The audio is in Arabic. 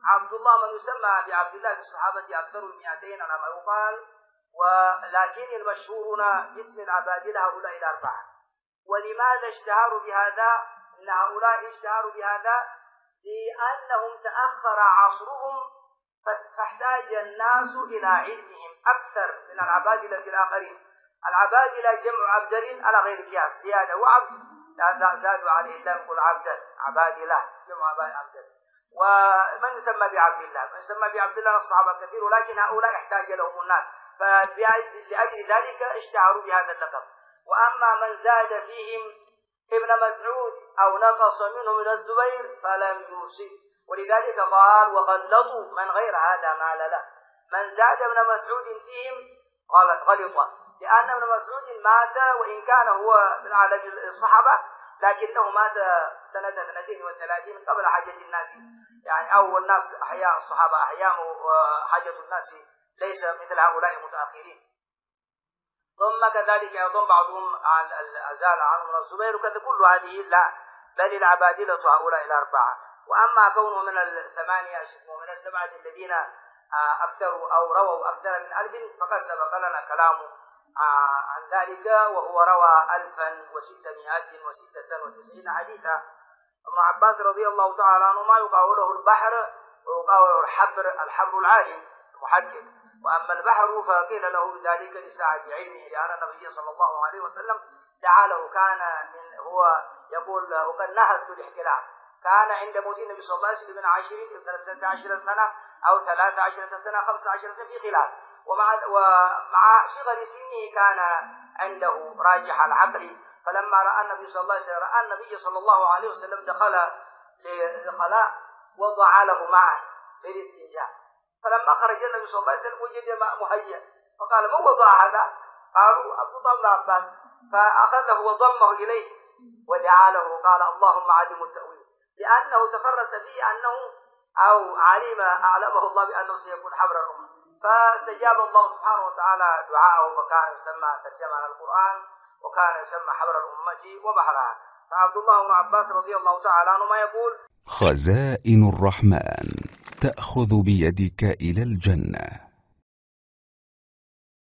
عبد الله من يسمى بعبد الله في الصحابة أكثر من 200 على ما يقال، ولكن المشهورون باسم العبادلة هؤلاء الأربعة. ولماذا اشتهروا بهذا؟ إن هؤلاء اشتهروا بهذا لأنهم تأخر عصرهم فاحتاج الناس إلى علمهم أكثر من العبادلة الآخرين. العبادلة جمع عبدل على غير قياس، زيادة وعبد لا زادوا عليه إلا نقول عبدل، عبادلة جمع عبدل. ومن يسمى بعبد الله، من يسمى بعبد الله الصحابة كثير، ولكن هؤلاء احتاج لهم الناس، فلأجل ذلك اشتهروا بهذا اللقب. وأما من زاد فيهم ابن مسعود أو نقص منه من الزبير فلم يوصف، ولذلك قال وغلظوا من غير هذا مال له. من زاد ابن مسعود فيهم غلط، لأن ابن مسعود مات وإن كان هو من أعلى الصحابة، لكنه مات سنة 32 قبل حاجة الناس، يعني أو الناس أحياء، الصحابة أحياء، وحاجة الناس ليس مثل هؤلاء المتأخرين. ثم كذلك أيضا بعضهم أزال عنه الزبير وكذا، كل هذه لا، بل العبادلة هؤلاء الأربعة. وأما كونه من الثمانية ومن السبعة الذين أكثروا أو رووا أكثر من 1000 فقد سبق لنا كلامه عن ذلك، وهو روى 1696 حديثا. ابن عباس رضي الله تعالى عنه ما يقال له البحر ويقال له الحبر العالم المحدث. وأما البحر فقيل له ذلك لسعة علمه، لأن النبي صلى الله عليه وسلم دعا له، كان هو يقول وقد نهزت الاحتلال، كان عند موت النبي صلى الله عليه وسلم من 13 سنة أو 13 سنة 15 سنة في خلاف، ومع صغر سنه كان عنده راجح العقل. فلما رأى النبي صلى الله عليه وسلم دخل للخلاء وضع له معه للاستنجاء، فلما خرج النبي صلى الله عليه وسلم وجد ماء مهيأ، فقال من وضع هذا؟ قالوا عبد الله بن عباس، فأخذه وضمه إليه ودعا له، قال اللهم علم التأويل، لأنه تفرس فيه أنه أو أعلمه الله بأنه سيكون حبر الأمة، فاستجاب الله سبحانه وتعالى دعاءه، وكان يسمى ترجمة القرآن، وكان يسمى حبر الأمة وبحرها. فعبد الله بن عباس رضي الله تعالى عنه ما يقول: خزائن الرحمن تأخذ بيدك إلى الجنة.